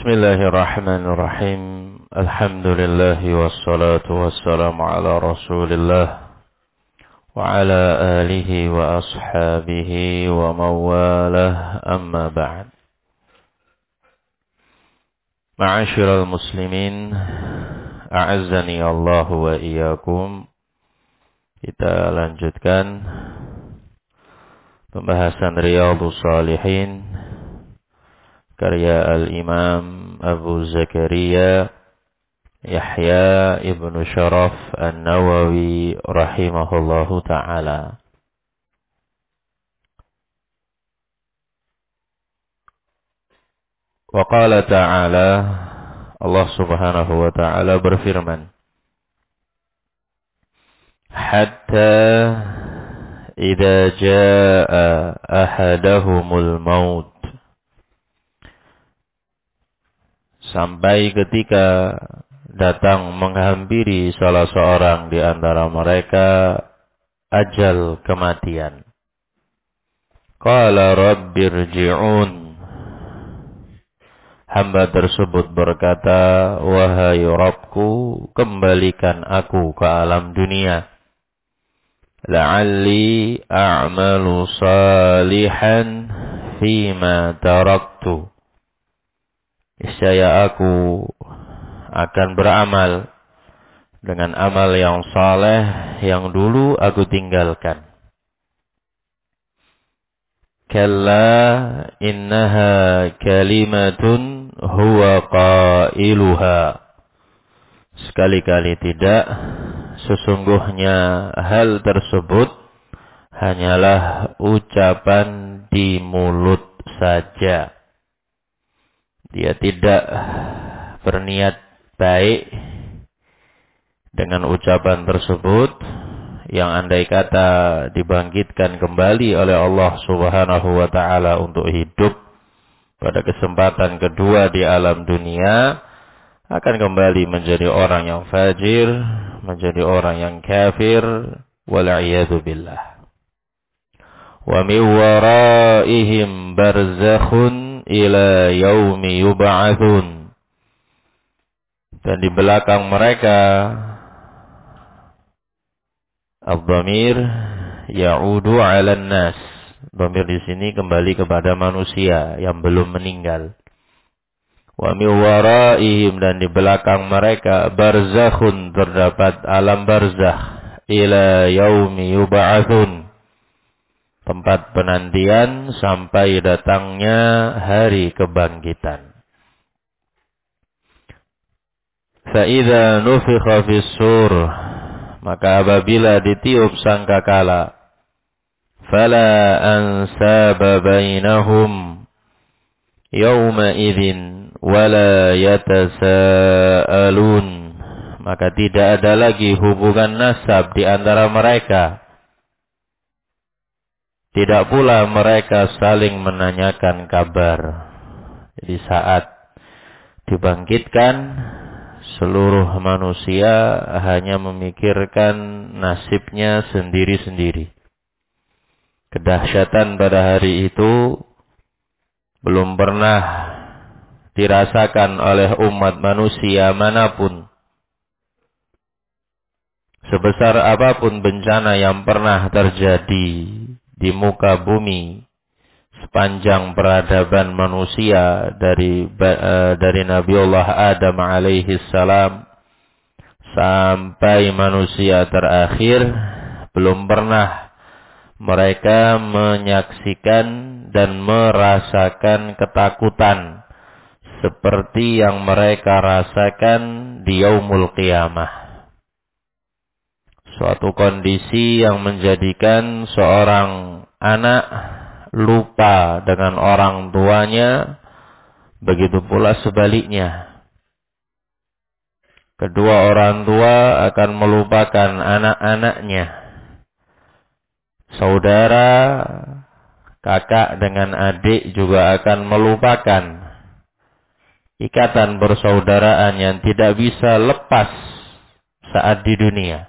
Bismillahirrahmanirrahim. Alhamdulillah wassalatu wassalamu ala Rasulillah wa ala alihi wa ashabihi wa mawalah, amma ba'd. Ma'asyiral muslimin, a'azzani Allah wa iyyakum. Kita lanjutkan pembahasan Riyadhus Shalihin karya Al-Imam Abu Zakaria Yahya ibnu Sharaf An-Nawawi rahimahullahu ta'ala. Wa qala ta'ala, Allah subhanahu wa ta'ala berfirman, hatta idza jaa ahadahumul maut, sampai ketika datang menghampiri salah seorang di antara mereka ajal kematian. Qala rabbirji'un. Hamba tersebut berkata, wahai Rabbku, kembalikan aku ke alam dunia. La'alli a'malu salihan fima taraktu. Niscaya aku akan beramal dengan amal yang saleh yang dulu aku tinggalkan. Kalla innaha kalimatun huwa qailuha. Sekali-kali tidak, sesungguhnya hal tersebut hanyalah ucapan di mulut saja. Dia tidak berniat baik dengan ucapan tersebut yang andai kata dibangkitkan kembali oleh Allah Subhanahu wa ta'ala untuk hidup pada kesempatan kedua di alam dunia, akan kembali menjadi orang yang fajir, menjadi orang yang kafir, wal'iyadu billah. Wa min waraihim barzakhun ila yaumi yub'atsun. Dan di belakang mereka, ad-dhamir ya'udu 'alan nas. Dhamir di sini kembali kepada manusia yang belum meninggal. Wa min waraihim, dan di belakang mereka, barzakhun, terdapat alam barzakh, ila yaumi yub'atsun, tempat penantian sampai datangnya hari kebangkitan. Fa'idha nufikha fis-sur, maka apabila ditiup sangkakala, fala ansaba bainahum yawma idzin wala yatasaalun, maka tidak ada lagi hubungan nasab di antara mereka. Tidak pula mereka saling menanyakan kabar. Jadi saat dibangkitkan, seluruh manusia hanya memikirkan nasibnya sendiri-sendiri. Kedahsyatan pada hari itu belum pernah dirasakan oleh umat manusia manapun. Sebesar apapun bencana yang pernah terjadi di muka bumi sepanjang peradaban manusia dari Nabiullah Adam alaihi salam sampai manusia terakhir, belum pernah mereka menyaksikan dan merasakan ketakutan seperti yang mereka rasakan di yaumul qiyamah. Suatu kondisi yang menjadikan seorang anak lupa dengan orang tuanya, begitu pula sebaliknya. Kedua orang tua akan melupakan anak-anaknya. Saudara, kakak dengan adik juga akan melupakan ikatan persaudaraan yang tidak bisa lepas saat di dunia.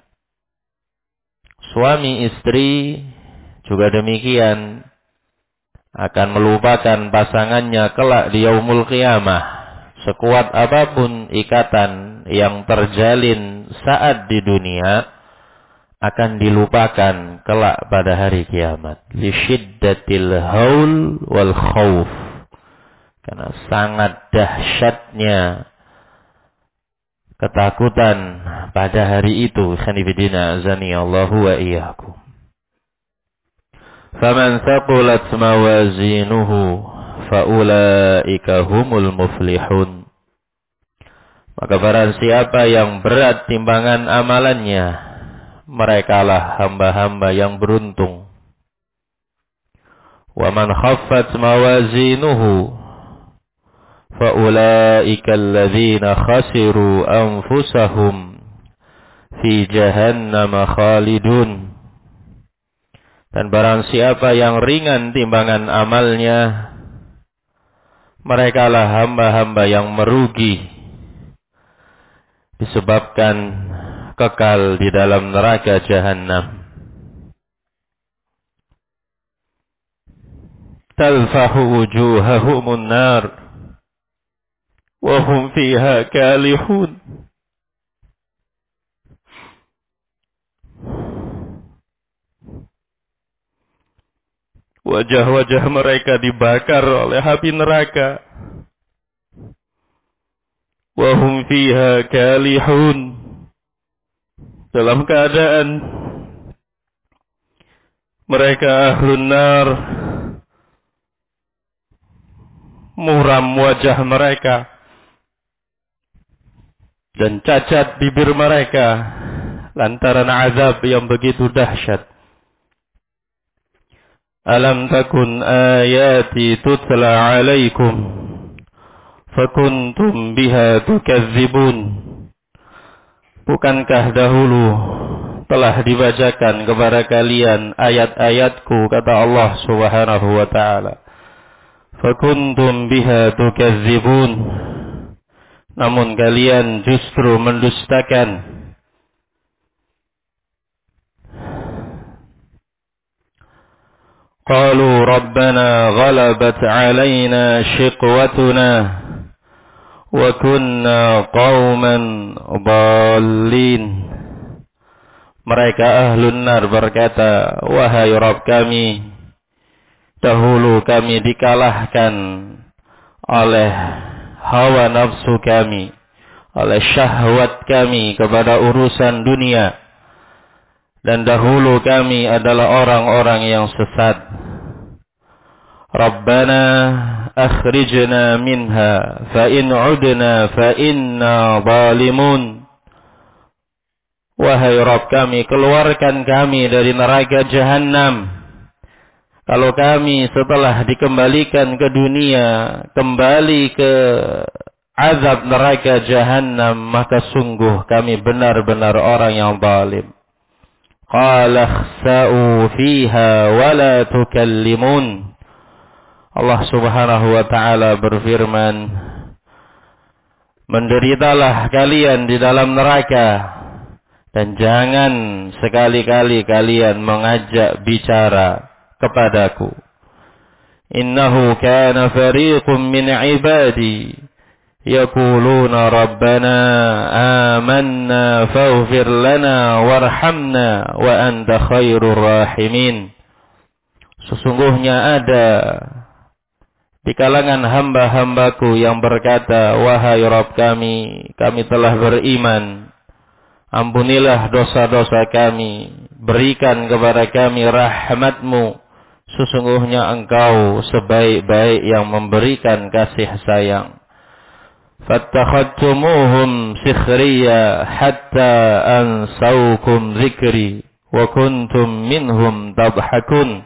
Suami istri juga demikian, akan melupakan pasangannya kelak di yaumul qiyamah sekuat apapun ikatan yang terjalin saat di dunia, akan dilupakan kelak pada hari kiamat. Li syiddatil haul wal khawf. Karena sangat dahsyatnya ketakutan pada hari itu. Khanifidina azani Allahu wa iyyakum. Faman thaqulat mawazinuhu faulaika humul muflihun. Maka barang siapa yang berat timbangan amalannya, merekalah hamba-hamba yang beruntung. Wa man khaffat mawazinuhu faulaika alladzina khasiru anfusahum fi jahannam khalidun. Dan barang siapa yang ringan timbangan amalnya, merekalah hamba-hamba yang merugi disebabkan kekal di dalam neraka jahanam. Talfahu wujuhahumun nar wa hum fiha kalihun. Wajah-wajah mereka dibakar oleh api neraka. Wa hum fiha kalihun. Dalam keadaan mereka ahlun nar, muram wajah mereka dan cacat bibir mereka lantaran azab yang begitu dahsyat. Alam takun ayati tutla alaikum fakuntum biha tukazzibun. Bukankah dahulu telah dibacakan kepada kalian ayat-ayatku, kata Allah Subhanahu wa ta'ala. Fakuntum biha tukazzibun. Namun kalian justru mendustakan. Qalu rabbana ghalabat alaina shiqwatuna wa kunna qauman dhalin. Mereka ahlun nar berkata, wahai Rabb kami, dahulu kami dikalahkan oleh hawa nafsu kami, oleh syahwat kami kepada urusan dunia. Dan dahulu kami adalah orang-orang yang sesat. Rabbana akhrijna minha fa in udna fa inna zalimun. Wahai Rabb kami, keluarkan kami dari neraka jahanam. Kalau kami setelah dikembalikan ke dunia, kembali ke azab neraka jahanam, maka sungguh kami benar-benar orang yang zalim. Qala khsa'u fiha wa la tukallimun. Allah Subhanahu wa ta'ala berfirman, menderitalah kalian di dalam neraka, dan jangan sekali-kali kalian mengajak bicara kepadaku. Innahu kana fariqum min ibadi yaquluna rabbana amanna faghfir lana warhamna wa anta khairur rahimin. Sesungguhnya ada di kalangan hamba-hambaku yang berkata, wahai Rabb kami, kami telah beriman, ampunilah dosa-dosa kami, berikan kepada kami rahmat-Mu. Sesungguhnya Engkau sebaik-baik yang memberikan kasih sayang. Fattakhadtumuhum sikhriya hatta ansaukum zikri wa kuntum minhum tadhakun.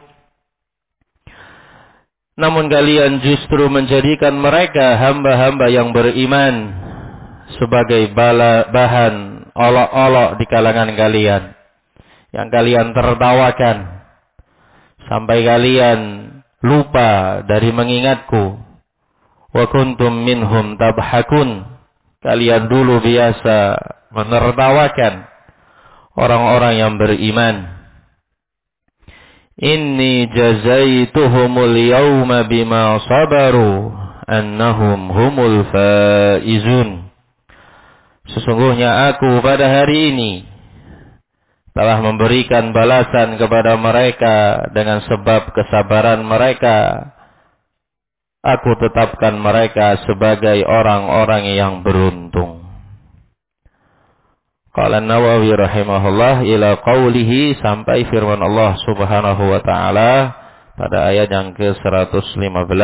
Namun kalian justru menjadikan mereka hamba-hamba yang beriman sebagai bahan olok-olok di kalangan kalian, yang kalian tertawakan sampai kalian lupa dari mengingatku. Wa kuntum minhum tabhakun. Kalian dulu biasa menertawakan orang-orang yang beriman. Inni jazaituhumul yawma bima sabaru annahum humul faizun. Sesungguhnya aku pada hari ini telah memberikan balasan kepada mereka dengan sebab kesabaran mereka. Aku tetapkan mereka sebagai orang-orang yang beruntung. Qala Nawawi rahimahullah ila qawlihi, sampai firman Allah subhanahu wa ta'ala pada ayat yang ke-115.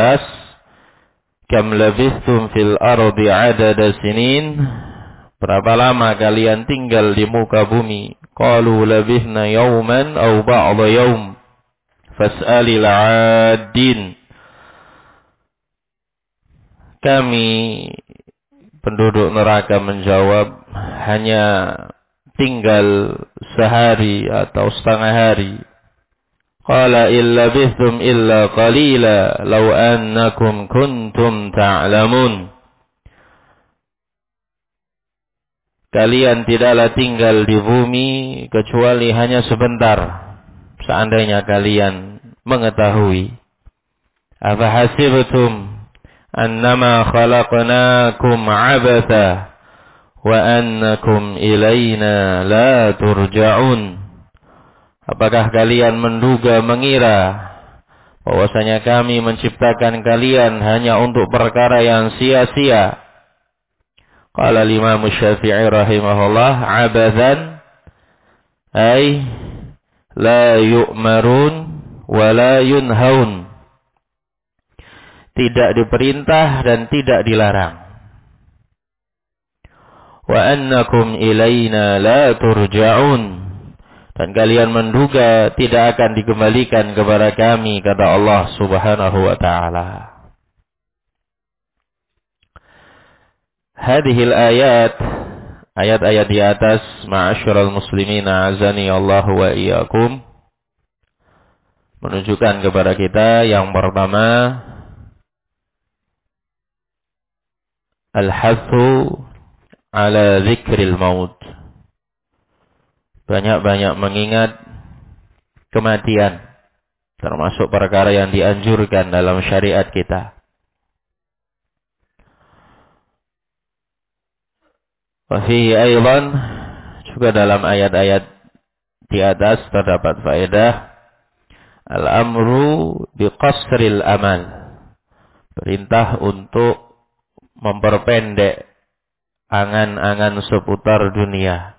Kam labithtum fil ardi adada sinin. Berapa lama kalian tinggal di muka bumi? Qalu labithna yawman aw ba'da yawm fas'alil 'addin. Kami penduduk neraka menjawab, hanya tinggal sehari atau setengah hari. Qala illa bithum illa qalila law annakum kuntum ta'lamun. Kalian tidaklah tinggal di bumi kecuali hanya sebentar, seandainya kalian mengetahui. Afa hasibtum annama khalaqnakum 'abatha wa annakum ilaina la turja'un. Apakah kalian mengira bahwasanya kami menciptakan kalian hanya untuk perkara yang sia-sia? Qala Imam Syafi'i rahimahullah, abathan ay la yu'marun wa la yunhaun. Tidak diperintah dan tidak dilarang. Wa annakum ilaina la turja'un. Dan kalian menduga tidak akan dikembalikan kepada kami, kata Allah subhanahu wa ta'ala. Hadhil ayat, ayat-ayat di atas, ma'asyiral muslimin azani Allah wa iyyakum, menunjukkan kepada kita yang pertama, al-hathu ala zikril maut. Banyak-banyak mengingat kematian, termasuk perkara yang dianjurkan dalam syariat kita. Wafihi aydan, juga dalam ayat-ayat di atas terdapat faedah al-amru biqasril amal, perintah untuk memperpendek angan-angan seputar dunia.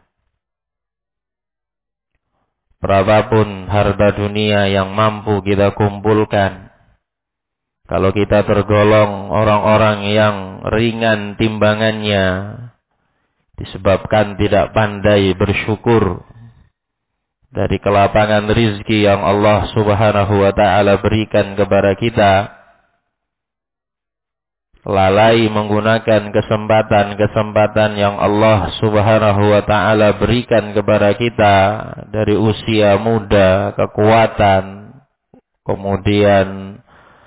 Berapapun harta dunia yang mampu kita kumpulkan, kalau kita tergolong orang-orang yang ringan timbangannya, disebabkan tidak pandai bersyukur dari kelapangan rizki yang Allah subhanahu wa ta'ala berikan kepada kita, lalai menggunakan kesempatan-kesempatan yang Allah subhanahu wa ta'ala berikan kepada kita dari usia muda, kekuatan, kemudian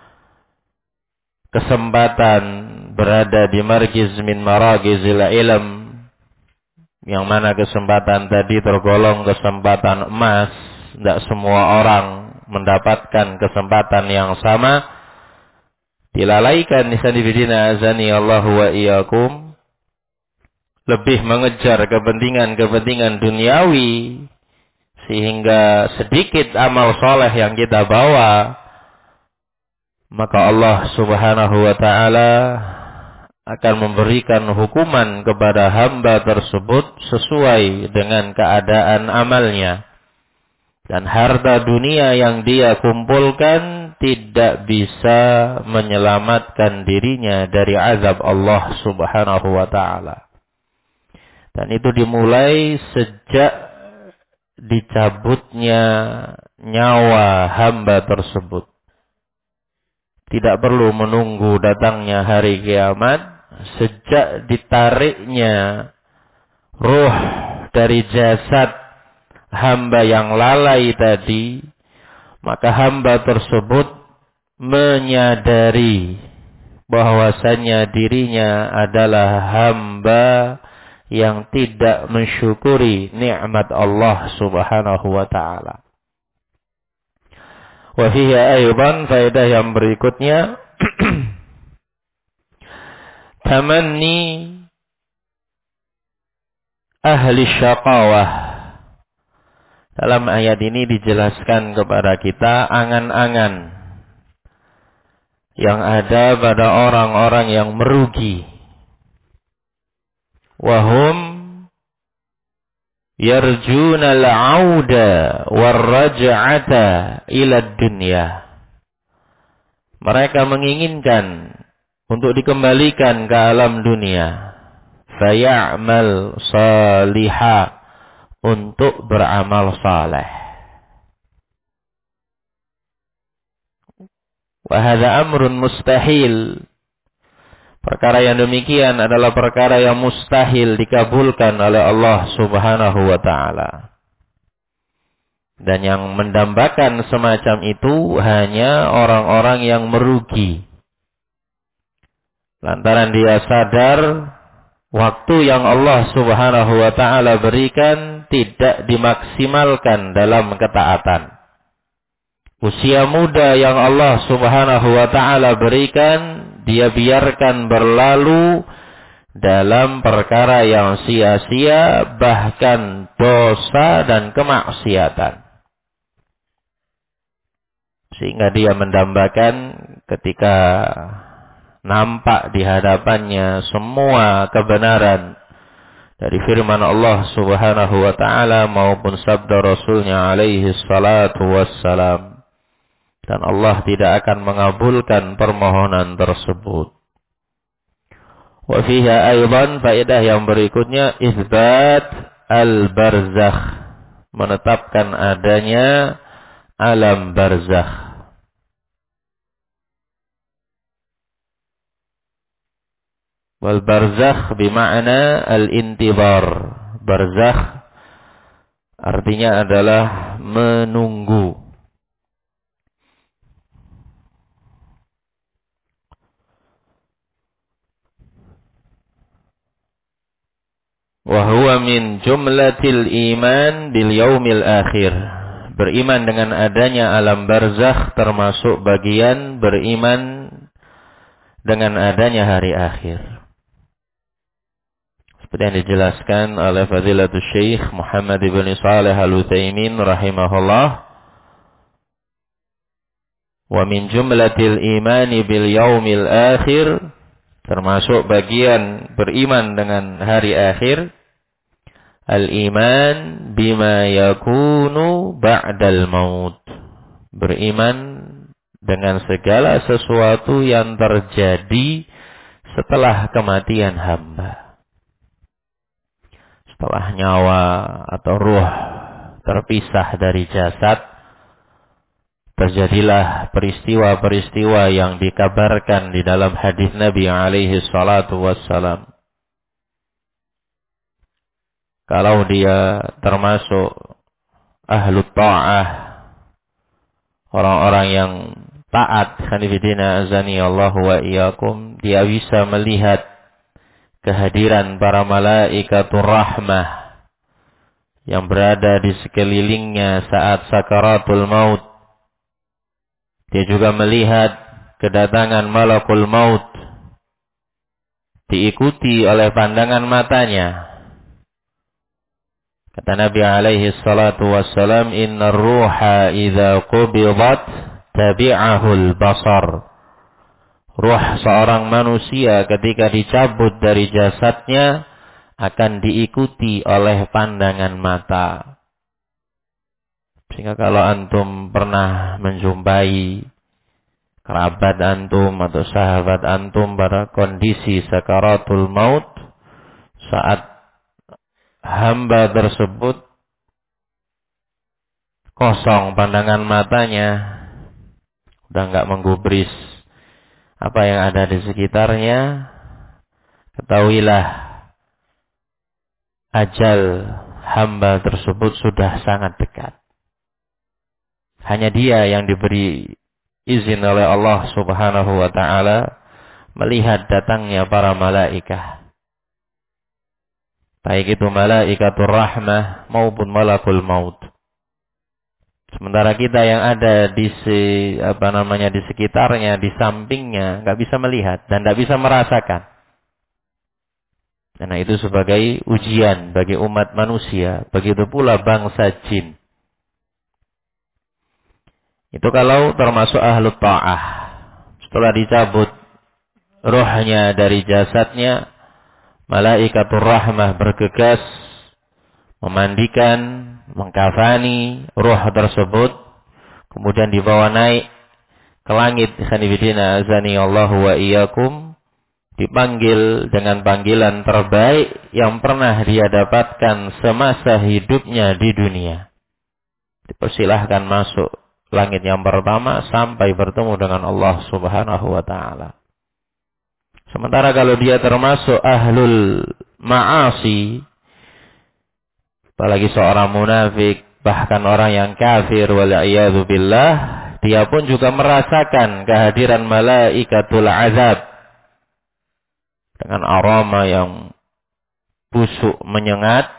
kesempatan berada di margiz min maragizil ilm, yang mana kesempatan tadi tergolong kesempatan emas. Tidak semua orang mendapatkan kesempatan yang sama. Dilalaikan nisanibidina azani Allahu wa iyyakum, lebih mengejar kepentingan-kepentingan duniawi, sehingga sedikit amal soleh yang kita bawa, maka Allah subhanahu wa ta'ala akan memberikan hukuman kepada hamba tersebut sesuai dengan keadaan amalnya. Dan harta dunia yang dia kumpulkan tidak bisa menyelamatkan dirinya dari azab Allah subhanahu wa ta'ala. Dan itu dimulai sejak dicabutnya nyawa hamba tersebut. Tidak perlu menunggu datangnya hari kiamat. Sejak ditariknya ruh dari jasad hamba yang lalai tadi, maka hamba tersebut menyadari bahwasannya dirinya adalah hamba yang tidak mensyukuri nikmat Allah subhanahu wa ta'ala. Wa fihi aydan, faedah yang berikutnya, tamanni ahli syaqawah. Dalam ayat ini dijelaskan kepada kita angan-angan yang ada pada orang-orang yang merugi. Wahum yarjuna al-auda war-raj'ata ila dunya. Mereka menginginkan untuk dikembalikan ke alam dunia. Faya'mal salihah, untuk beramal saleh. Wa hadza amrun mustahil. Perkara yang demikian adalah perkara yang mustahil dikabulkan oleh Allah Subhanahu wa taala. Dan yang mendambakan semacam itu hanya orang-orang yang merugi. Lantaran dia sadar waktu yang Allah Subhanahu wa taala berikan tidak dimaksimalkan dalam ketaatan. Usia muda yang Allah Subhanahu wa taala berikan, dia biarkan berlalu dalam perkara yang sia-sia, bahkan dosa dan kemaksiatan. Sehingga dia mendambakan ketika nampak di hadapannya semua kebenaran dari firman Allah Subhanahu wa taala maupun sabda Rasulnya alaihi salatu wassalam. Dan Allah tidak akan mengabulkan permohonan tersebut. Wa fiha aidan, faedah yang berikutnya, isbat al-barzakh, menetapkan adanya alam barzakh. Wal barzakh bima'na al-intidhar. Barzakh artinya adalah menunggu. Wa huwa min jumlatil iman bil yaumil akhir. Beriman dengan adanya alam barzakh termasuk bagian beriman dengan adanya hari akhir. Seperti yang dijelaskan oleh Fadilatul Syekh Muhammad ibn Shalih Al-Utsaimin rahimahullah. Wa min jumlatil imani bil yaumil akhir, termasuk bagian beriman dengan hari akhir, al-iman bima yakunu ba'dal maut. Beriman dengan segala sesuatu yang terjadi setelah kematian hamba. Setelah nyawa atau ruh terpisah dari jasad, terjadilah peristiwa-peristiwa yang dikabarkan di dalam hadis Nabi alaihi salatu wassalam. Kalau dia termasuk ahlu ta'ah, orang-orang yang taat, khanifidina azani Allahu wa iyyakum, dia bisa melihat kehadiran para malaikatur rahmah yang berada di sekelilingnya saat sakaratul maut. Dia juga melihat kedatangan malakul maut diikuti oleh pandangan matanya. Kata Nabi alaihi salatu wassalam, innar ruha idza qubidat tabi'ahul basar. Ruh seorang manusia ketika dicabut dari jasadnya akan diikuti oleh pandangan mata. Sehingga kalau antum pernah menjumpai kerabat antum atau sahabat antum pada kondisi sakaratul maut, saat hamba tersebut kosong pandangan matanya, udah nggak menggubris apa yang ada di sekitarnya, ketahuilah ajal hamba tersebut sudah sangat dekat. Hanya dia yang diberi izin oleh Allah Subhanahu wa taala melihat datangnya para malaikat. Baik itu malaikatur rahmah maupun malakul maut. Sementara kita yang ada di di sekitarnya, di sampingnya, nggak bisa melihat dan nggak bisa merasakan. Karena itu sebagai ujian bagi umat manusia, begitu pula bangsa jin. Itu kalau termasuk ahlu ta'ah. Setelah dicabut rohnya dari jasadnya, malaikatur rahmah bergegas memandikan, mengkafani roh tersebut, kemudian dibawa naik ke langit. Khanifidina azani Allah wa iyyakum, dipanggil dengan panggilan terbaik yang pernah dia dapatkan semasa hidupnya di dunia. Dipersilahkan masuk langit yang pertama sampai bertemu dengan Allah Subhanahu wa ta'ala. Sementara kalau dia termasuk ahlul ma'asi, apalagi seorang munafik, bahkan orang yang kafir wal'iyadzu billah, dia pun juga merasakan kehadiran malaikatul azab dengan aroma yang busuk menyengat,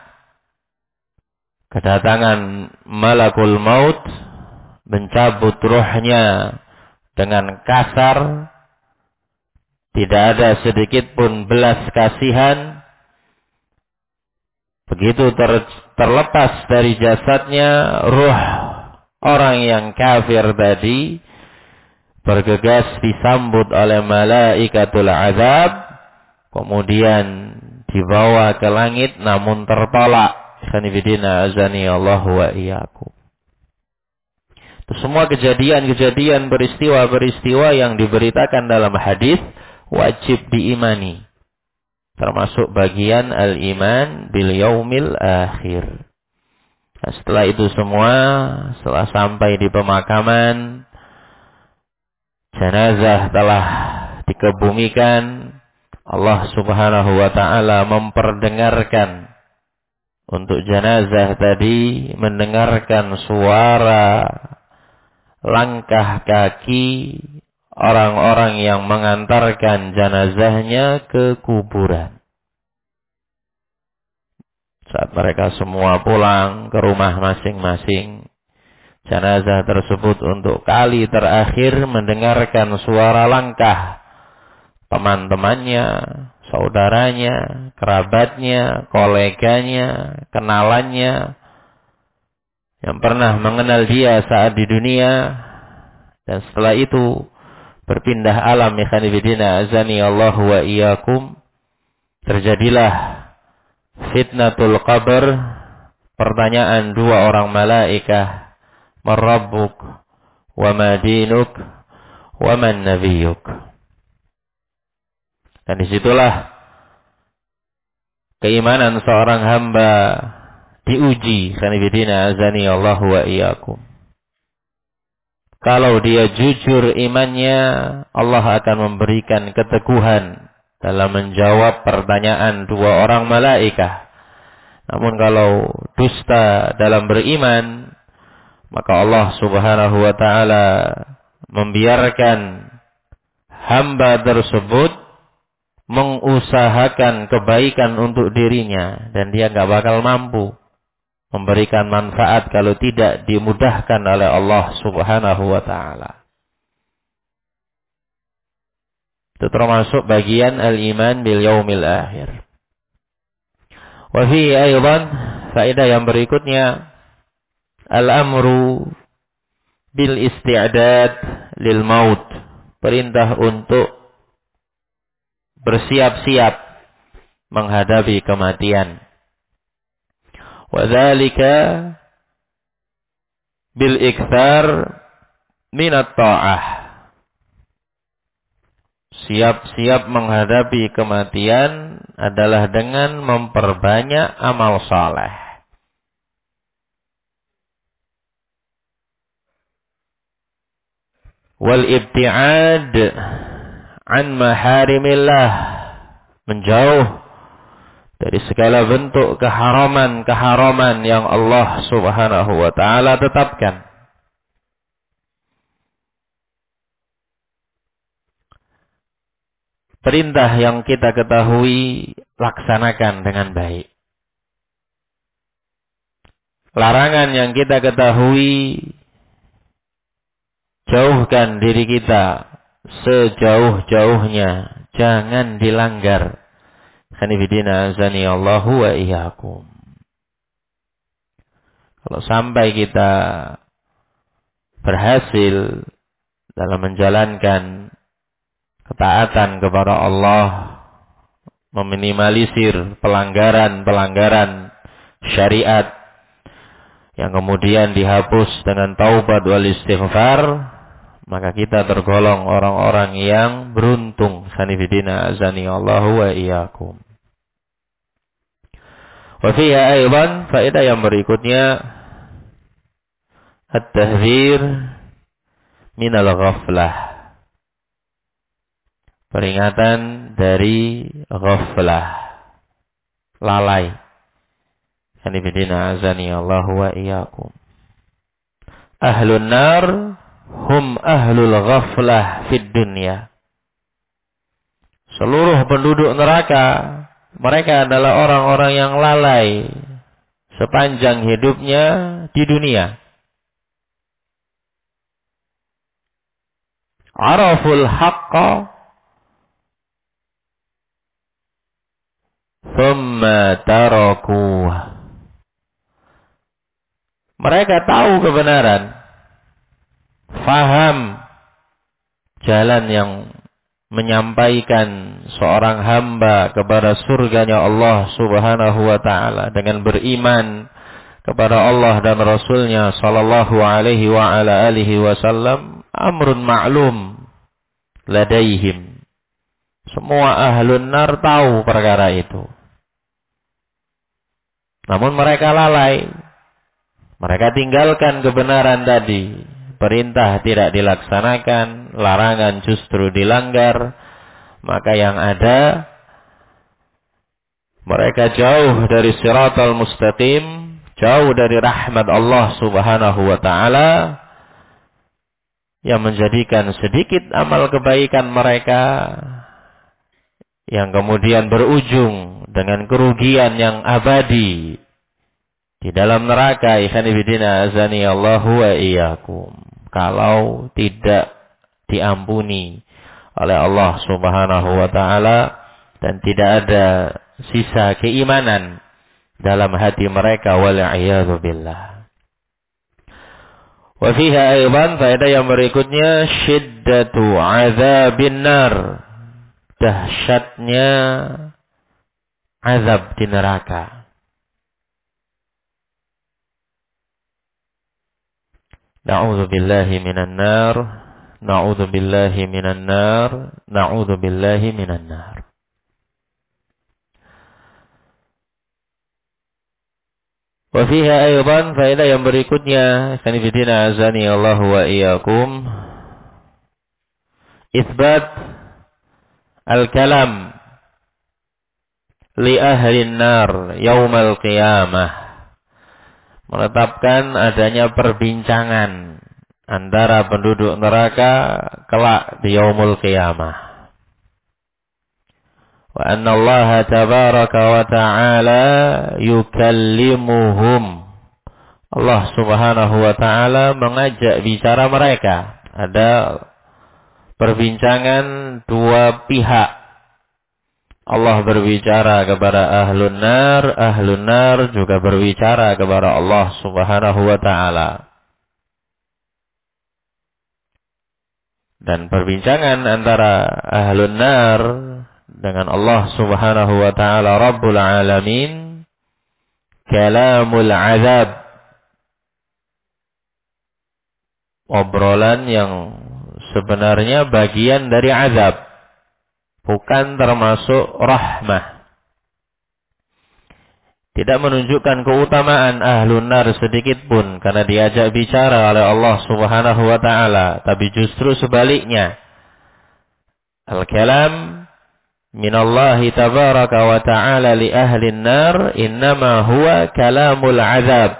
kedatangan malakul maut mencabut ruhnya dengan kasar, tidak ada sedikit pun belas kasihan. Begitu terlepas dari jasadnya, ruh orang yang kafir tadi bergegas disambut oleh malaikatul azab, kemudian dibawa ke langit namun tertolak. Khanifidina azani Allah wa iyyakum. Itu semua kejadian-kejadian, peristiwa-peristiwa yang diberitakan dalam hadis wajib diimani. Termasuk bagian al-iman bil yaumil akhir. Nah, setelah itu semua, setelah sampai di pemakaman, jenazah telah dikebumikan, Allah Subhanahu wa ta'ala memperdengarkan untuk jenazah tadi, mendengarkan suara langkah kaki orang-orang yang mengantarkan jenazahnya ke kuburan. Saat mereka semua pulang ke rumah masing-masing, jenazah tersebut untuk kali terakhir mendengarkan suara langkah teman-temannya, saudaranya, kerabatnya, koleganya, kenalannya yang pernah mengenal dia saat di dunia, dan setelah itu berpindah alam. Ikhwanifidina azani Allah wa iyyakum. Terjadilah fitnatul qabr, pertanyaan dua orang malaikah, man rabbuk wa ma dinuk wa man nabiyuk. Dan disitulah keimanan seorang hamba diuji. Ikhwanifidina azani Allah wa iyyakum. Kalau dia jujur imannya, Allah akan memberikan keteguhan dalam menjawab pertanyaan dua orang malaikat. Namun kalau dusta dalam beriman, maka Allah Subhanahu wa ta'ala membiarkan hamba tersebut mengusahakan kebaikan untuk dirinya, dan dia nggak bakal mampu memberikan manfaat kalau tidak dimudahkan oleh Allah Subhanahu wa ta'ala. Itu termasuk bagian al-iman bil yaumil akhir. Wa fi aydan, faedah yang berikutnya, al-amru bil isti'dad lil maut, perintah untuk bersiap-siap menghadapi kematian. Wa dzalika bil iktsar minat ta'ah, siap-siap menghadapi kematian adalah dengan memperbanyak amal saleh. Wal ibti'ad an maharimillah, menjauh dari segala bentuk keharaman-keharaman yang Allah Subhanahu wa ta'ala tetapkan. Perintah yang kita ketahui, laksanakan dengan baik. Larangan yang kita ketahui, jauhkan diri kita sejauh-jauhnya, jangan dilanggar. Hanifidina azani Allahu wa iyyakum. Kalau sampai kita berhasil dalam menjalankan ketaatan kepada Allah, meminimalisir pelanggaran-pelanggaran syariat yang kemudian dihapus dengan taubat wal istighfar, maka kita tergolong orang-orang yang beruntung. Sanifidina azani Allahu wa iyyakum. Wa fiha aidan, faedah yang berikutnya, at-tahdzir minal ghaflah. Peringatan dari ghaflah, lalai. Sanifidina azani Allahu wa iyyakum. Ahlun nar hum ahlul ghaflah fid dunya. Seluruh penduduk neraka, mereka adalah orang-orang yang lalai sepanjang hidupnya di dunia. Araful haqqa thumma tarakuh. Mereka tahu kebenaran, faham jalan yang menyampaikan seorang hamba kepada surganya Allah Subhanahu wa ta'ala dengan beriman kepada Allah dan Rasulnya sallallahu alaihi wa ala alihi wasallam, amrun ma'lum ladaihim. Semua ahlun nar tahu perkara itu. Namun mereka lalai. Mereka tinggalkan kebenaran tadi. Perintah tidak dilaksanakan, larangan justru dilanggar. Maka yang ada, mereka jauh dari siratal mustaqim, jauh dari rahmat Allah Subhanahu wa ta'ala, yang menjadikan sedikit amal kebaikan mereka, yang kemudian berujung dengan kerugian yang abadi di dalam neraka. Ikhwanifidina azani Allahu wa iyyakum. Kalau tidak diampuni oleh Allah Subhanahu wa ta'ala dan tidak ada sisa keimanan dalam hati mereka, wal'iyadzu billah. Wa fiha aidan, faedah yang berikutnya, syiddatu azabin nar. Dahsyatnya azab di neraka. Na'udzu billahi minan nar, na'udzu billahi minan nar, na'udzu billahi minan nar. Wa fiha aidan, faedah yang berikutnya, sanifidina azani Allah wa iyyakum, itsbat al-kalam li ahli nar yaumal qiyamah. Menetapkan adanya perbincangan antara penduduk neraka kelak di yaumul qiyamah. Wa anna Allah tabaraka wa ta'ala yukallimuhum. Allah Subhanahu wa ta'ala mengajak bicara mereka. Ada perbincangan dua pihak. Allah berbicara kepada ahlun nar juga berbicara kepada Allah Subhanahu wa ta'ala. Dan perbincangan antara ahlun nar dengan Allah Subhanahu wa ta'ala Rabbul Alamin, kalamul azab, obrolan yang sebenarnya bagian dari azab, bukan termasuk rahmah. Tidak menunjukkan keutamaan ahlun nar sedikit pun karena diajak bicara oleh Allah Subhanahu wa ta'ala, tapi justru sebaliknya. Al-kalam minallahi tabaraka wa ta'ala li ahlin nar innama huwa kalamul azab.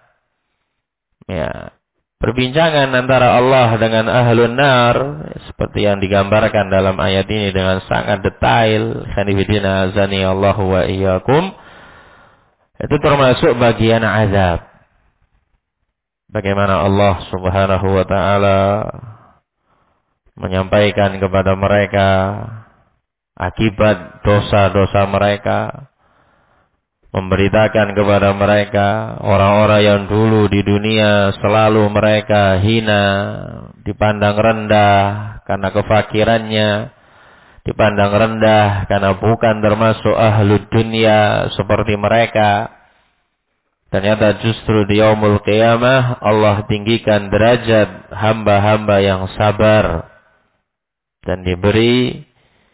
Ya, perbincangan antara Allah dengan ahlun nar seperti yang digambarkan dalam ayat ini dengan sangat detail. Khanifidina azani Allahu wa iyyakum. Itu termasuk bagian azab. Bagaimana Allah Subhanahu wa ta'ala menyampaikan kepada mereka akibat dosa-dosa mereka, memberitakan kepada mereka orang-orang yang dulu di dunia selalu mereka hina, dipandang rendah karena kefakirannya, dipandang rendah karena bukan termasuk ahlud dunia seperti mereka. Ternyata justru di yaumul qiyamah Allah tinggikan derajat hamba-hamba yang sabar dan diberi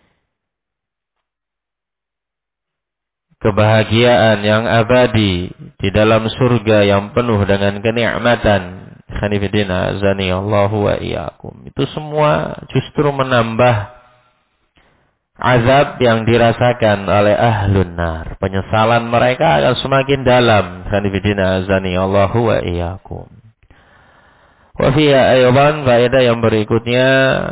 kebahagiaan yang abadi di dalam surga yang penuh dengan kenikmatan. Khanifidina azani Allahu wa iyyakum. Itu semua justru menambah azab yang dirasakan oleh ahlun nar. Penyesalan mereka akan semakin dalam. Khanifidina azani Allahu wa iyyakum. Wa fiha aydan faedah yang berikutnya,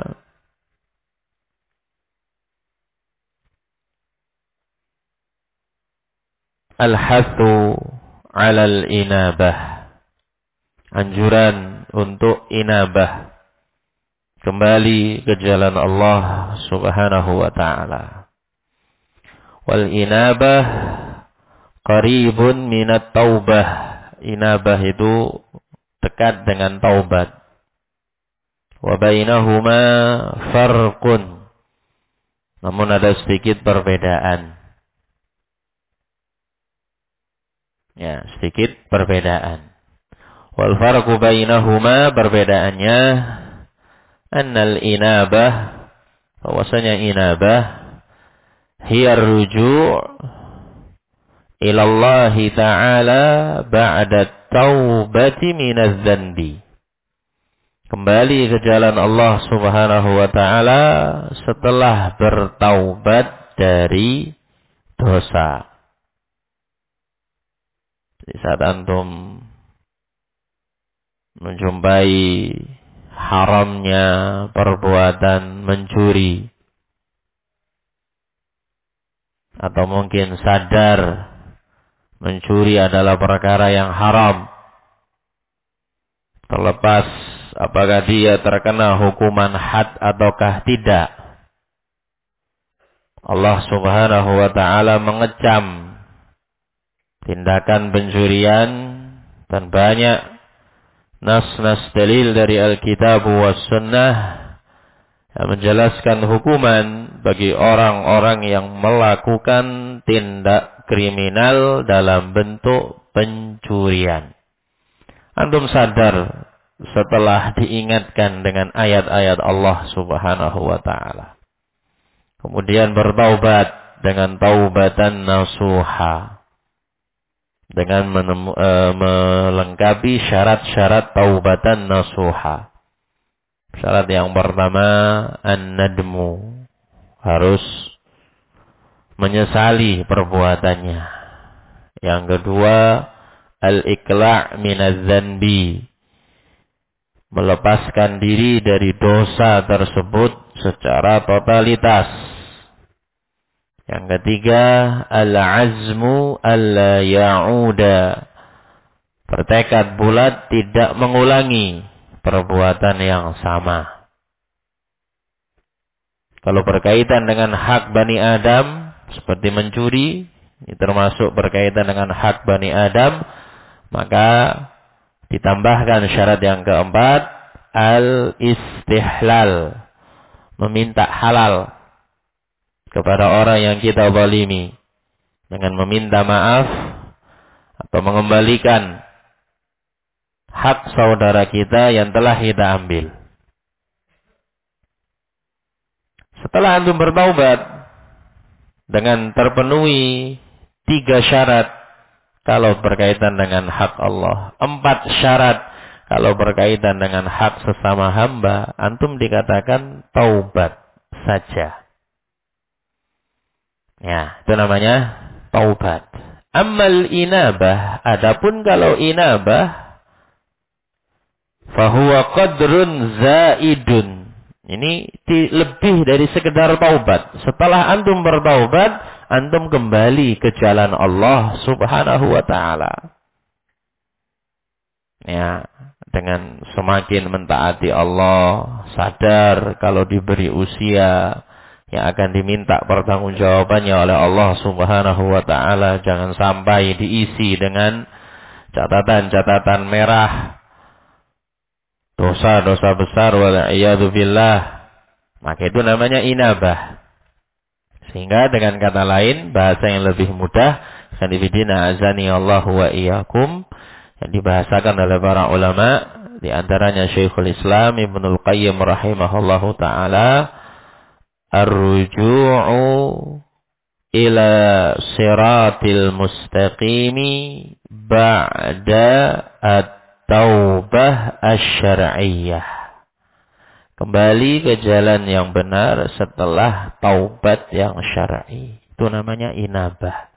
al-hathu 'alal inabah. Anjuran untuk inabah, kembali ke jalan Allah Subhanahu wa ta'ala. Wal inabah qaribun minat taubah. Inabah itu dekat dengan taubat. Wa bainahuma farqun. Namun ada sedikit perbedaan. Ya, sedikit perbedaan. Wal farqu bainahuma, perbedaannya annal inabah, bahwasanya inabah hiya ruju' ila Allah Ta'ala ba'da taubati minadz dzanbi. Kembali ke jalan Allah Subhanahu wa ta'ala setelah bertaubat dari dosa. Di saat antum menjumpai haramnya perbuatan mencuri, atau mungkin sadar mencuri adalah perkara yang haram, terlepas apakah dia terkena hukuman had ataukah tidak, Allah Subhanahu wa ta'ala mengecam tindakan pencurian, dan banyak nas-nas dalil dari Alkitab wa Sunnah yang menjelaskan hukuman bagi orang-orang yang melakukan tindak kriminal dalam bentuk pencurian. Antum sadar setelah diingatkan dengan ayat-ayat Allah Subhanahu wa ta'ala, kemudian bertaubat dengan taubatan nasuha, dengan melengkapi syarat-syarat taubatan nasuha. Syarat yang pertama, an-nadmu, harus menyesali perbuatannya. Yang kedua, al-iqla' minadz dzanbi, melepaskan diri dari dosa tersebut secara totalitas. Yang ketiga, al-azmu alla ya'uda, bertekad bulat tidak mengulangi perbuatan yang sama. Kalau berkaitan dengan hak Bani Adam, seperti mencuri, ini termasuk berkaitan dengan hak Bani Adam, maka ditambahkan syarat yang keempat, al-istihlal, meminta halal kepada orang yang kita zalimi dengan meminta maaf atau mengembalikan hak saudara kita yang telah kita ambil. Setelah antum bertaubat dengan terpenuhi 3 syarat kalau berkaitan dengan hak Allah, 4 syarat kalau berkaitan dengan hak sesama hamba, antum dikatakan taubat saja. Ya, itu namanya taubat. Ammal inabah, adapun kalau inabah, fahuwa qadrun zaidun. Ini lebih dari sekedar taubat. Setelah antum bertaubat, antum kembali ke jalan Allah Subhanahu wa ta'ala. Ya, dengan semakin mentaati Allah, sadar kalau diberi usia yang akan diminta pertanggungjawabannya oleh Allah Subhanahu wa taala. Jangan sampai diisi dengan catatan-catatan merah, dosa-dosa besar wal'iyadu billah. Maka itu namanya inabah. Sehingga dengan kata lain, bahasa yang lebih mudah, sanibidina azani Allah wa iyyakum, yang dibahasakan oleh para ulama, di antaranya Syekhul Islam Ibnul Qayyim rahimahullahu taala, ar-ruju'u ila siratil mustaqimi ba'da at-taubah asy-syar'iyyah. Kembali ke jalan yang benar setelah taubat yang syar'i. Itu namanya inabah.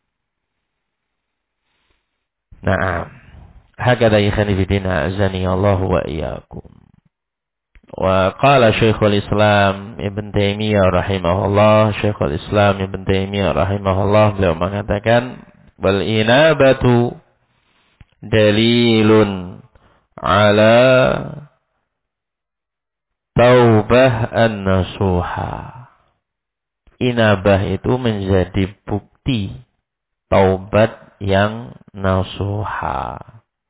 Naam. Hakadha ikhwani fillah azani Allah wa iyyakum. Wa qala Syekhul Islam Ibn Taimiyah rahimahullah, Syekhul Islam Ibn Taimiyah rahimahullah, beliau mengatakan, wal inabatu dalilun ala taubah an-nasuha. Inabah itu menjadi bukti taubat yang nasuha.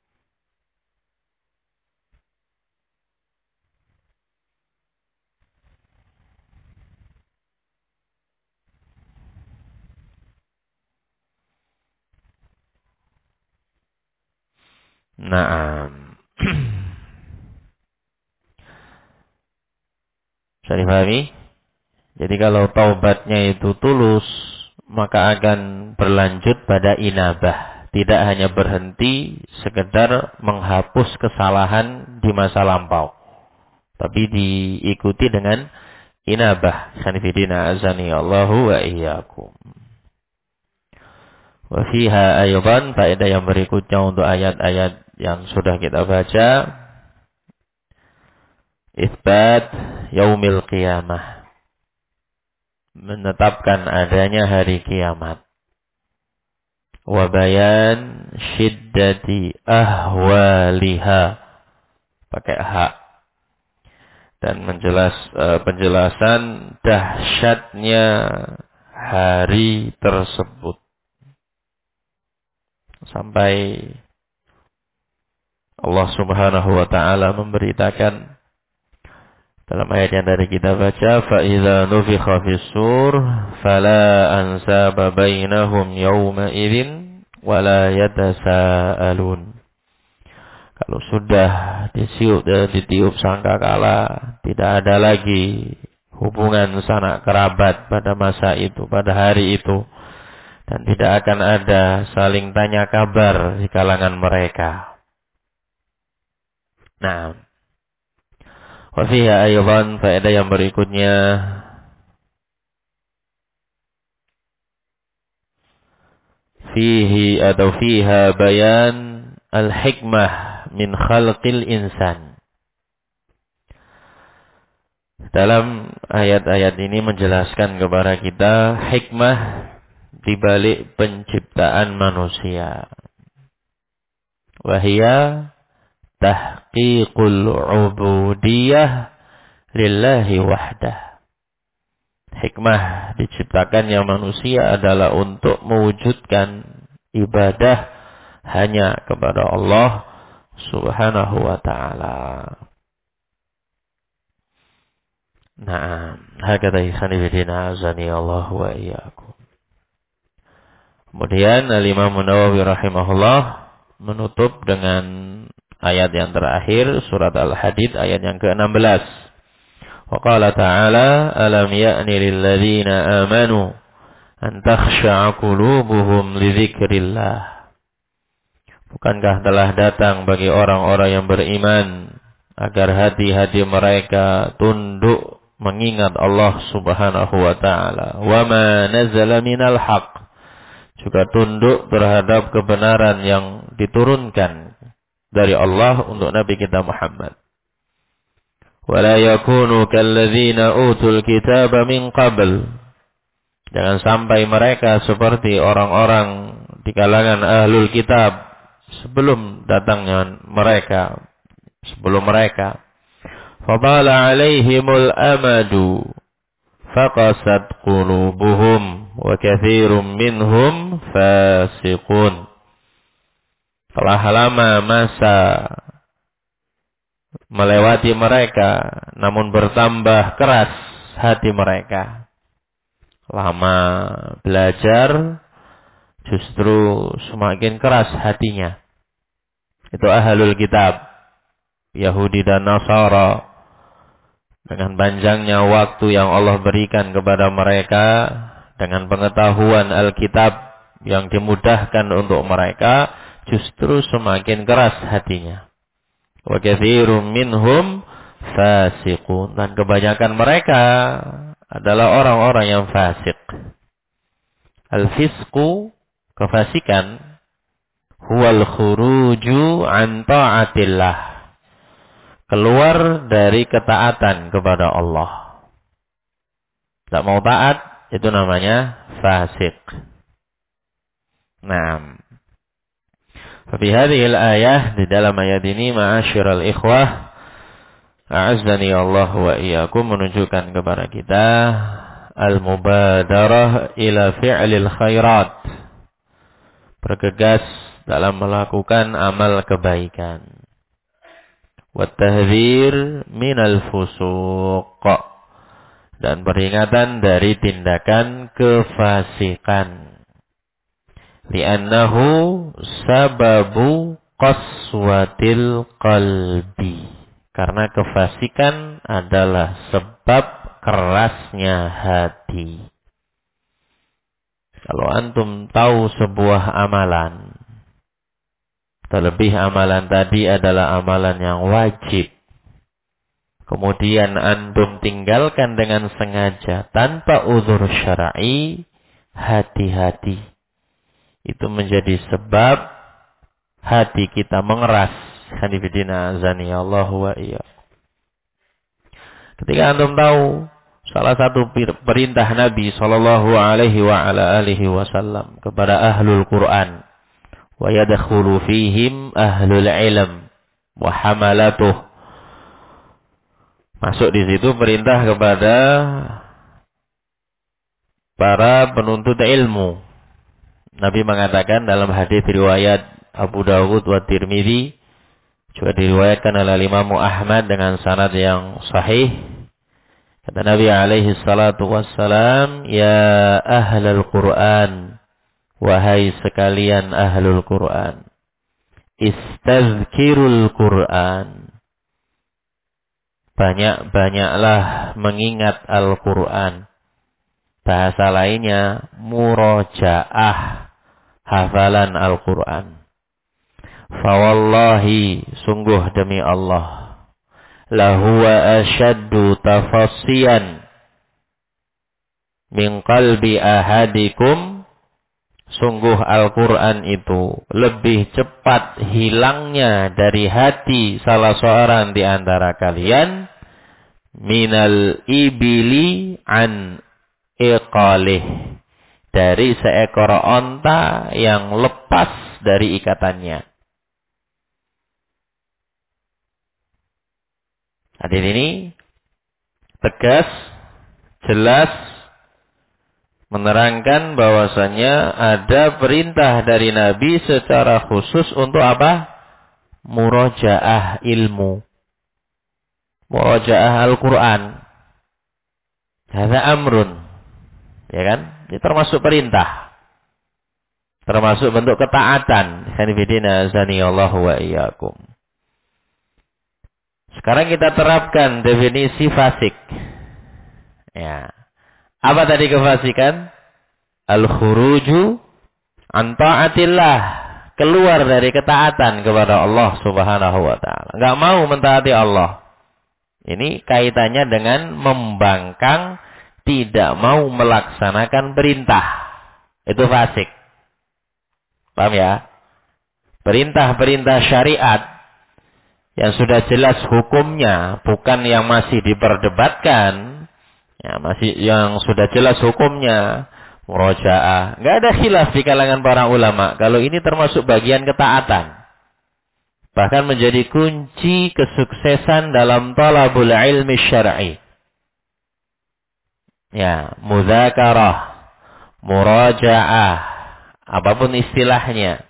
Naam. Bisa dipahami? Jadi kalau taubatnya itu tulus, maka akan berlanjut pada inabah. Tidak hanya berhenti sekedar menghapus kesalahan di masa lampau, tapi diikuti dengan inabah. Sanifidina azani Allahu wa iyyakum. Wa fiha aydan, faedah yang berikutnya untuk ayat-ayat yang sudah kita baca, itsbat yaumil qiyamah, menetapkan adanya hari kiamat. Wa bayan syiddati ahwaliha, pakai hak, dan penjelasan dahsyatnya hari tersebut. Sampai Allah Subhanahu wa taala memberitakan dalam ayat yang tadi kita baca, fa idza nufikha fis-sur fala ansaba bainahum yawma idzin wala yatasaalun. Kalau sudah ditiup sangkakala, tidak ada lagi hubungan sanak kerabat pada masa itu, pada hari itu, dan tidak akan ada saling tanya kabar di kalangan mereka. Nah, wa fiha aydan, faedah yang berikutnya, fihi atau fiha bayan al-hikmah min khalqil insan. Dalam ayat-ayat ini menjelaskan kepada kita hikmah di balik penciptaan manusia. Wahia tahqiqul ubudiyah lillahi wahdah. Hikmah diciptakannya manusia adalah untuk mewujudkan ibadah hanya kepada Allah Subhanahu wa ta'ala. Nah, hakadha ikhwanifidina azani Allah wa iyyakum. Kemudian Al-Imam Nawawi rahimahullah menutup dengan ayat yang terakhir surat Al-Hadid ayat yang ke-16. Wa qala ta'ala alam ya'ni lil ladzina amanu an takhsha'a qulubuhum li dzikrillah. Bukankah telah datang bagi orang-orang yang beriman agar hati-hati mereka tunduk mengingat Allah Subhanahu wa ta'ala. Wa ma nazala minal haqq, juga tunduk terhadap kebenaran yang diturunkan dari Allah untuk Nabi kita Muhammad. Wala yakunu kalladzina utul kitaba min qabl, jangan sampai mereka seperti orang-orang di kalangan ahlul kitab sebelum datangnya mereka, sebelum mereka. Fadala alaihimul amadu faqasat qulubuhum wa katsirum minhum fasiqun. Telah lama masa melewati mereka, namun bertambah keras hati mereka. Lama belajar, justru semakin keras hatinya. Itu ahlul kitab, Yahudi dan Nasara. Dengan panjangnya waktu yang Allah berikan kepada mereka, dengan pengetahuan Alkitab yang dimudahkan untuk mereka, justru semakin keras hatinya. Wa katsirum minhum fasiqun. Dan kebanyakan mereka adalah orang-orang yang fasik. Al-fisqu, kefasikan, huwal khuruju an ta'atillah. Keluar dari ketaatan kepada Allah. Tak mau taat, itu namanya fasik. Nah, fi hadhil ayah, di dalam ayat ini, ma'asyiral ikhwah, a'azzani Allah wa iyyakum, menunjukkan kepada kita al-mubadarah ila fi'lil khairat. Bergegas dalam melakukan amal kebaikan. Wat-tahdzir minal fusuq, dan peringatan dari tindakan kefasikan. Li'annahu sababu qaswatil qalbi. Karena kefasikan adalah sebab kerasnya hati. Kalau antum tahu sebuah amalan, terlebih amalan tadi adalah amalan yang wajib, kemudian antum tinggalkan dengan sengaja tanpa uzur syar'i, hati-hati. Itu menjadi sebab hati kita mengeras. Hanifidina azani Allah wa iya. Ketika antum tahu salah satu perintah Nabi sallallahu alaihi wa ala alihi wasallam kepada ahlul Quran, wa yadkhulu fihim ahlul ilm wa hamalatuh. Masuk di situ perintah kepada para penuntut ilmu. Nabi mengatakan dalam hadis riwayat Abu Dawud wa Tirmidzi, juga diriwayatkan oleh Imam Ahmad dengan sanad yang sahih. Kata Nabi alaihi salatu wassalam, ya ahlul Quran, wahai sekalian ahlul Quran, istazkirul Quran. Banyak-banyaklah mengingat Al-Quran. Bahasa lainnya, murojaah, hafalan Al-Quran. Fawallahi, sungguh demi Allah, lahuwa asyaddu tafassiyan min qalbi ahadikum. Sungguh Al-Quran itu lebih cepat hilangnya dari hati salah seorang di antara kalian minal ibili an iqalih, dari seekor onta yang lepas dari ikatannya. Hadis ini tegas, jelas, menerangkan bahwasannya ada perintah dari Nabi secara khusus untuk apa? Murojaah ilmu. Murojaah Al-Quran. Hadza amrun. Ya kan? Ini termasuk perintah. Termasuk bentuk ketaatan. Hanifidina azanillahu wa iyyakum. Sekarang kita terapkan definisi fasik. Ya. Apa tadi kefasikan? Al-khuruju an ta'atillah. Keluar dari ketaatan kepada Allah subhanahu wa ta'ala. Enggak mau mentaati Allah. Ini kaitannya dengan membangkang, tidak mau melaksanakan perintah. Itu fasik. Paham ya? Perintah-perintah syariat yang sudah jelas hukumnya, bukan yang masih diperdebatkan, ya, masih yang sudah jelas hukumnya, murojaah. Enggak ada khilaf di kalangan para ulama kalau ini termasuk bagian ketaatan. Bahkan menjadi kunci kesuksesan dalam talabul ilmi syar'i. Ya, mudzakarah, murajaah, apapun istilahnya.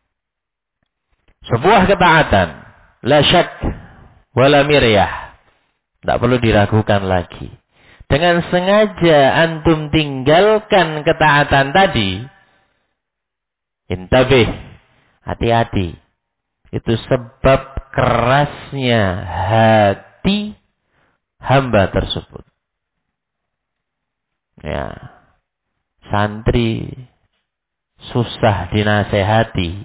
Sebuah ketaatan, la syak wala miryah. Tidak perlu diragukan lagi. Dengan sengaja antum tinggalkan ketaatan tadi, intabih, hati-hati. Itu sebab kerasnya hati hamba tersebut. Ya, santri susah dinasehati,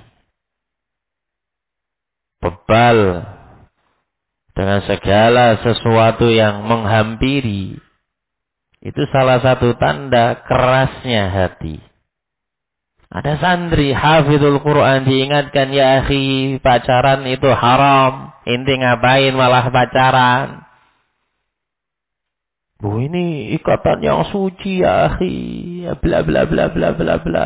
bebal dengan segala sesuatu yang menghampiri. Itu salah satu tanda kerasnya hati. Ada santri hafizul Quran diingatkan, ya akhi, pacaran itu haram. Inti ngapain malah pacaran? Bu, ini ikatan yang suci ya akhi. Bla bla bla bla bla bla.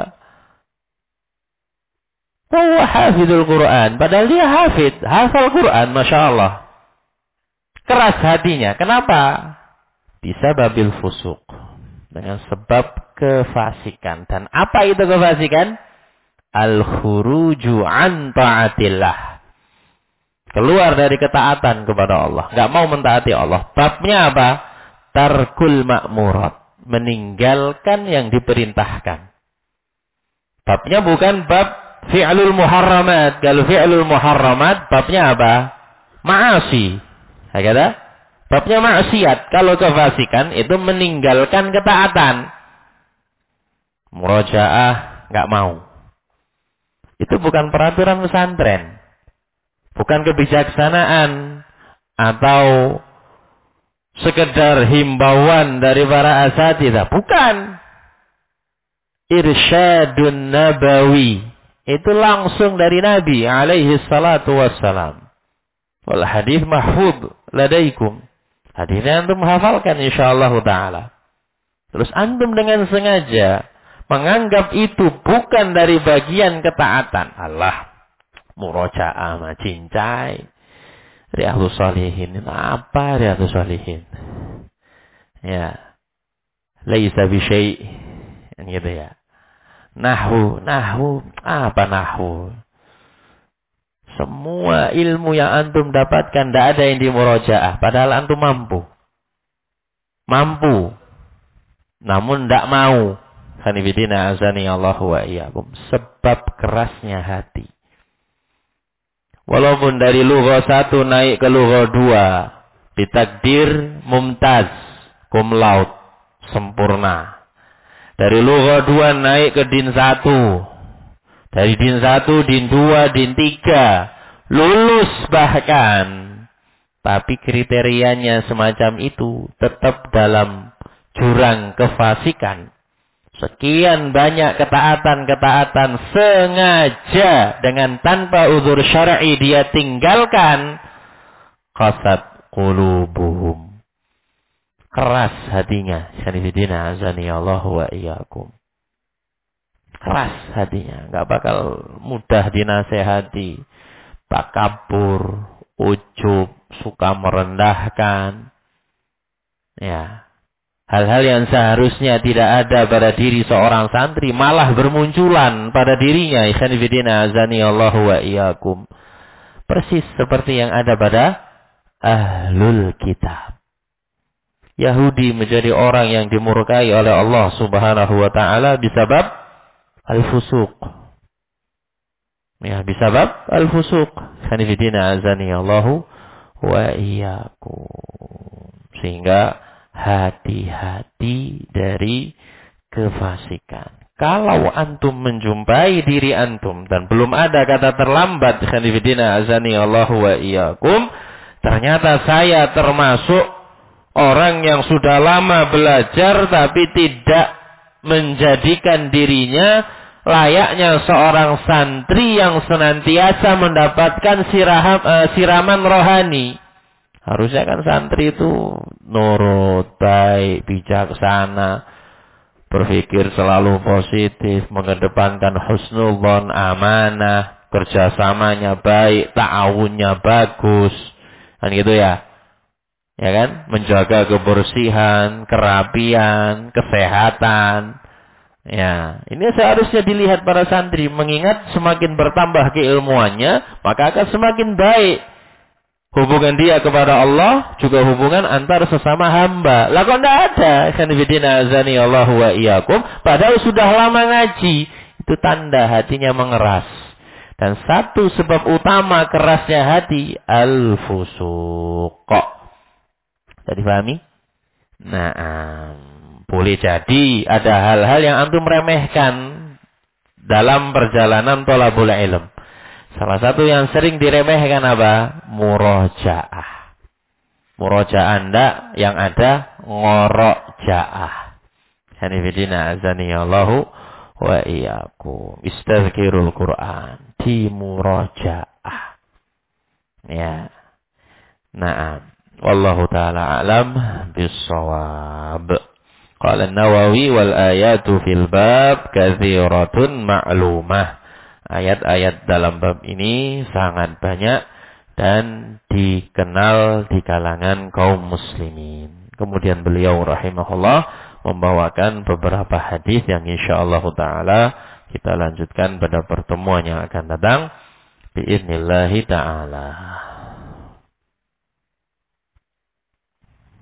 Oh, hafizul Quran. Padahal dia hafal Quran, Masya Allah. Keras hatinya. Kenapa? Bisa babil fusuk. Dengan sebab kefasikan. Dan apa itu kefasikan? Al-khuruju an ta'atillah. Keluar dari ketaatan kepada Allah. Gak mau mentaati Allah. Babnya apa? Tarkul ma'murat. Meninggalkan yang diperintahkan. Babnya bukan bab fi'lul muharramat. Kalau fi'lul muharramat, babnya apa? Ma'asi. Kata? Babnya maksiat. Kalau kefasikan itu meninggalkan ketaatan. Murajaah nggak mau. Itu bukan peraturan pesantren. Bukan kebijaksanaan atau sekedar himbauan dari para asatidzah. Bukan. Irsyadun nabawi. Itu langsung dari Nabi alaihi salatu wassalam. Wal hadis mahfud ladaikum. Hadisnya antum hafalkan insyaallah ta'ala. Terus antum dengan sengaja menganggap itu bukan dari bagian ketaatan. Allah, murajaah mah cincai. Riyadhus Shalihin. Apa Riyadhus Shalihin? Ya. Laisa bi syai'. Gitu ya. Nahwu. Apa nahwu? Semua ilmu yang antum dapatkan tidak ada yang dimurajaah. Padahal antum mampu. Namun tidak mau. Hanifidina azani Allah wa iyyakum. Sebab kerasnya hati. Walaupun dari lugha 1 naik ke lugha 2. Ditakdir mumtaz. Cum laude. Sempurna. Dari lugha 2 naik ke din 1. Dari din 1, din 2, din 3. Lulus bahkan. Tapi kriterianya semacam itu. Tetap dalam jurang kefasikan. Sekian banyak ketaatan-ketaatan sengaja. Dengan tanpa uzur syar'i dia tinggalkan. Qasat qulubuhum. Keras hatinya. Sanifidina azani Allah wa iyyakum. Keras hatinya, nggak bakal mudah dinasehati, takabur, ujub, suka merendahkan, ya, hal-hal yang seharusnya tidak ada pada diri seorang santri malah bermunculan pada dirinya. Ikhwan fillah azani Allah wa iyyakum. Persis seperti yang ada pada ahlul kitab. Yahudi menjadi orang yang dimurkai oleh Allah Subhanahu wa taala disebab al-fusuq. Ya, bisabab al-fusuq. Hanifidina azani Allahu wa iyyakum. Sehingga hati-hati dari kefasikan. Kalau antum menjumpai diri antum dan belum ada kata terlambat, hanifidina azani Allahu wa iyyakum, ternyata saya termasuk orang yang sudah lama belajar tapi tidak menjadikan dirinya layaknya seorang santri yang senantiasa mendapatkan siraman rohani. Harusnya kan santri itu nurut, baik, bijaksana, berpikir selalu positif, mengedepankan husnudzon, amanah, kerjasamanya baik, ta'awunnya bagus, kan gitu ya. Ya kan? Menjaga kebersihan, kerapian, kesehatan. Ya, ini seharusnya dilihat para santri, mengingat semakin bertambah keilmuannya, maka akan semakin baik hubungan dia kepada Allah, juga hubungan antar sesama hamba. Lah kok enggak ada? Khanifidina azani Allah wa iyyakum, padahal sudah lama ngaji. Itu tanda hatinya mengeras. Dan satu sebab utama kerasnya hati, al-fusuq. Tadi pahami? Nah, boleh jadi ada hal-hal yang antum remehkan dalam perjalanan thalabul ilm. Salah satu yang sering diremehkan apa? Murojaah. Murojaah ndak, yang ada ngorojaah. Hanifidina azani Allahu wa iyyakum. Istazkirul Quran. Di murojaah. Ya. Naam. Wallahu ta'ala a'lam bis-shawab. Qala an-Nawawi wal ayatu fil bab katsiratun ma'lumah. Ayat-ayat dalam bab ini sangat banyak dan dikenal di kalangan kaum muslimin. Kemudian beliau rahimahullah membawakan beberapa hadis yang insyaallah taala kita lanjutkan pada pertemuan yang akan datang. Biidznillah taala.